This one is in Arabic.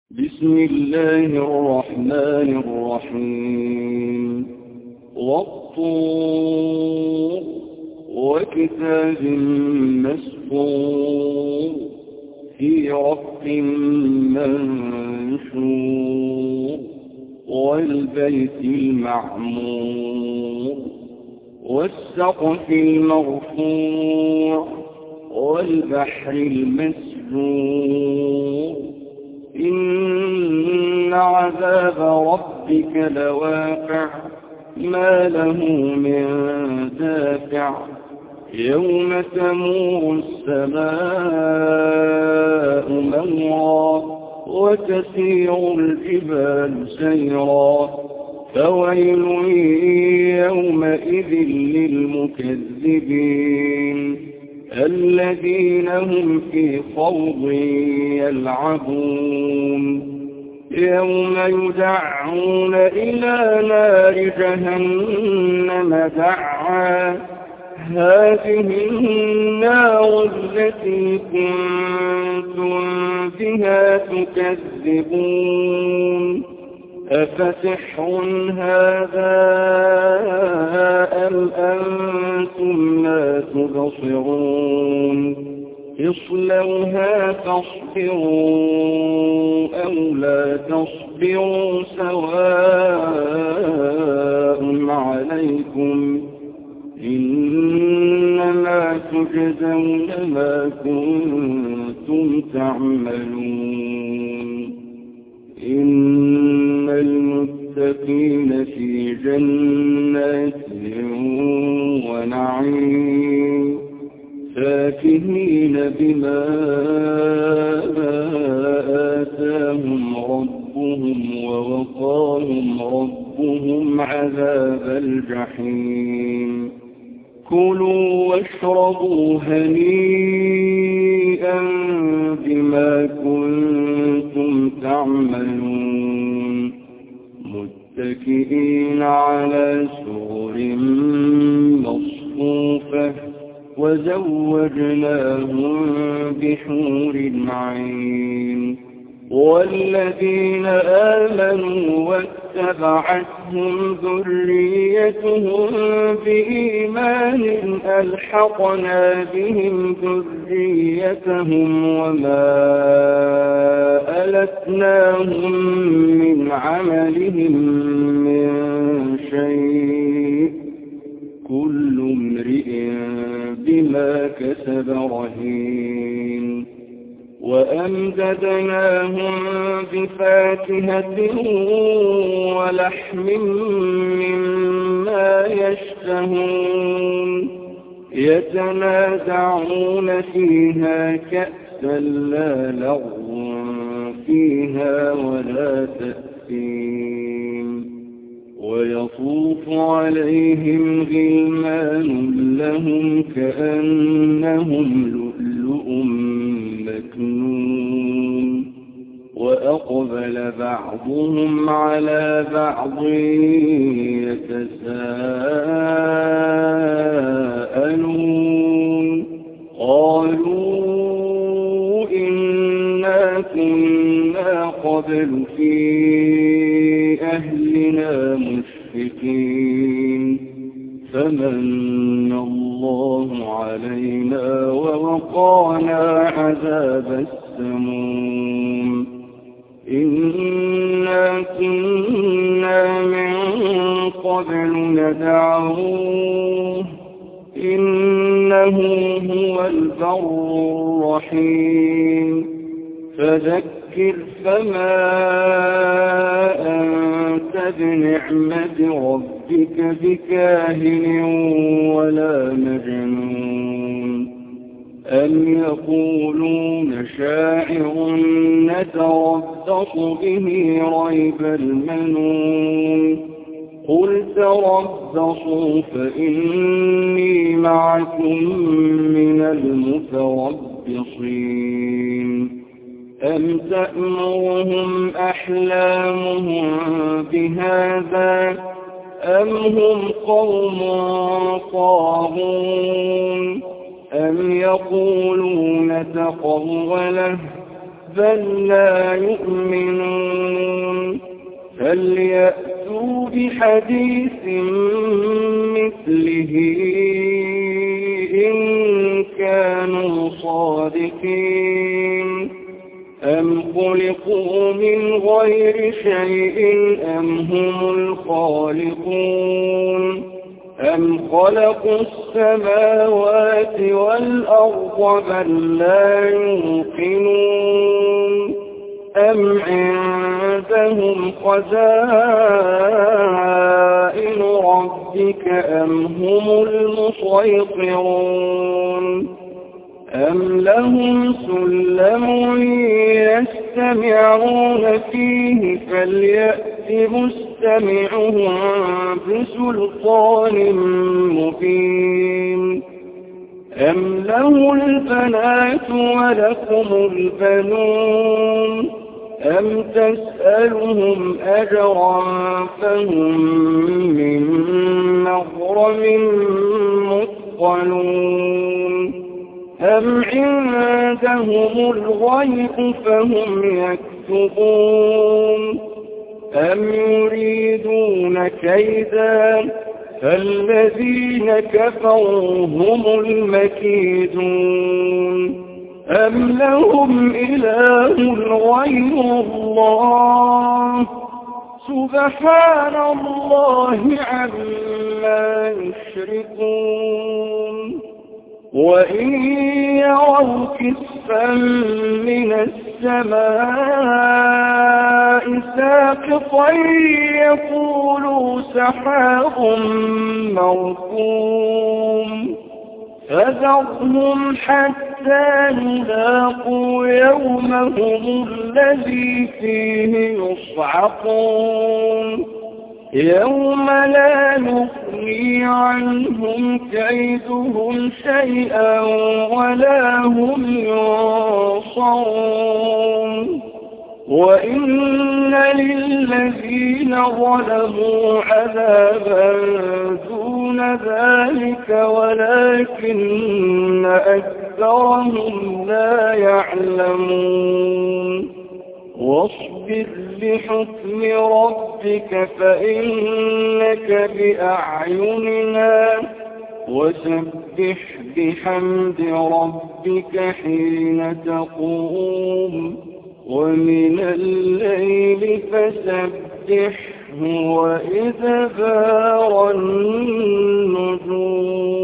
بسم الله الرحمن الرحيم والطور وكتاب مسطور في رق منشور والبيت المعمور والسقف المرفوع والبحر المسجور إن عذاب ربك لواقع ما له من دافع يوم تمور السماء مورا وتسير الجبال سيرا فويل يومئذ للمكذبين الذين هم في خوض يلعبون يوم يدعون إلى نار جهنم دعا هذه النار التي كنتم بها تكذبون أفسحر هذا أم أنتم لا تبصرون اصلوها فاصبروا أو لا تصبروا سواء عليكم إنما تجزون ما كنتم تعملون إن المتقين في جنات ونعيم فاكهين بما آتاهم ربهم ووقاهم ربهم عذاب الجحيم كلوا واشربوا هنيئا بما كنتم تعملون متكئين على سرر مصفوفة وزوجناهم بحور عين والذين آمنوا واتبعتهم ذريتهم بإيمان ألحقنا بهم ذريتهم وما ألتناهم من عملهم من شيء كل امرئ بما كسب رهين وأمددناهم بفاكهة ولحم مما يشتهون يتنازعون فيها كأسا لا لغو فيها ولا تأثيم ويطوف عليهم غلمان لهم كأنهم لؤلؤ مكنون وأقبل بعضهم على بعض يتساءلون قالوا إنا كنا قبل في أهلنا مشفقين فمن الله علينا ووقانا عذاب السموم إنا كنا من قبل ندعوه إنه هو البر الرحيم فذكر فما أنت بنعمة ربك بكاهن ولا مجنون أم يقولون شاعر نتربص به ريب المنون قل تربصوا فإني معكم من المتربصين أم تأمرهم أحلامهم بهذا أم هم قوم طاغون أم يقولون تقوله بل لا يؤمنون فليأتوا بحديث مثله إن كانوا صادقين أم خلقوا من غير شيء أم هم الخالقون أم خلقوا السماوات والأرض بل لا يوقنون أم عندهم خزائن ربك أم هم المسيطرون أم لهم سلم يستمعون فيه فليأت مستمعهم بسلطان مبين أم له البنات ولكم البنون أم تسألهم أجرا فهم من مغرم مثقلون أم عندهم الغيب فهم يكتبون أم يريدون كيدا فالذين كفروا هم المكيدون أم لهم إله غير الله سبحان الله عما يشركون وإن يروا كسفا من السماء ساقطا يقولوا سحاب مركوم فذرهم حتى يلاقوا يومهم الذي فيه يصعقون يوم لا نغني عنهم كيدهم شيئا ولا هم ينصرون وإن للذين ظلموا عذابا دون ذلك ولكن أكثرهم لا يعلمون واصبر لحكم ربك فإنك بأعيننا وسبح بحمد ربك حين تقوم ومن الليل فسبحه وإدبار النجوم